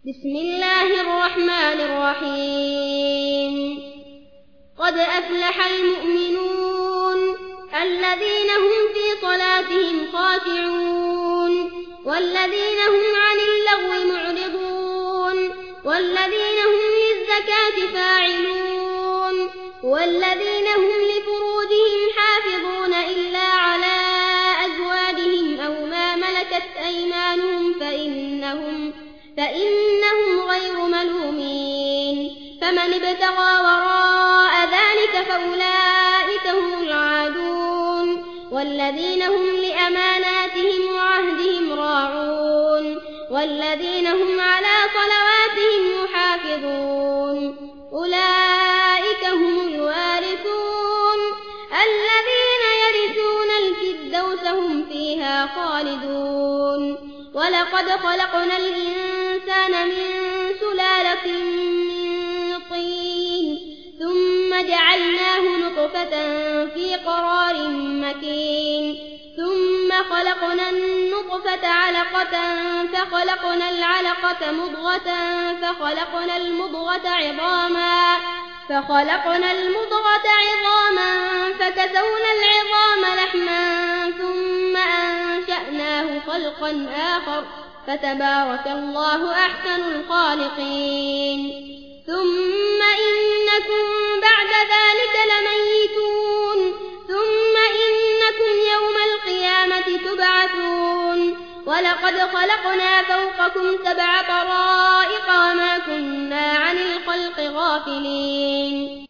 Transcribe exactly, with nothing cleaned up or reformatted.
بسم الله الرحمن الرحيم قد أفلح المؤمنون الذين هم في صلاتهم خاشعون والذين هم عن اللغو معرضون والذين هم للزكاة فاعلون والذين هم لفروجهم حافظون إلا على أزواجهم أو ما ملكت أيمانهم فإنهم فإنهم غير ملومين فمن ابتغى وراء ذلك فأولئك هم العادون والذين هم لأماناتهم وعهدهم راعون والذين هم على صلواتهم يحافظون أولئك هم الوارثون الذين يرثون الفردوس هم فيها خالدون ولقد خلقنا الإنسان من سلالة من طين ثم جعلناه نطفة في قرار مكين ثم خلقنا النطفة علقة فخلقنا العلقة مضغة فخلقنا المضغة عظاما فخلقنا المضغة عظاما فكسونا العظام لحما ثم أنشأناه خلقا آخر فتبارك الله أحسن الخالقين ثم إنكم بعد ذلك لميتون ثم إنكم يوم القيامة تبعثون ولقد خلقنا فوقكم سبع طرائق وما كنا عن الخلق غافلين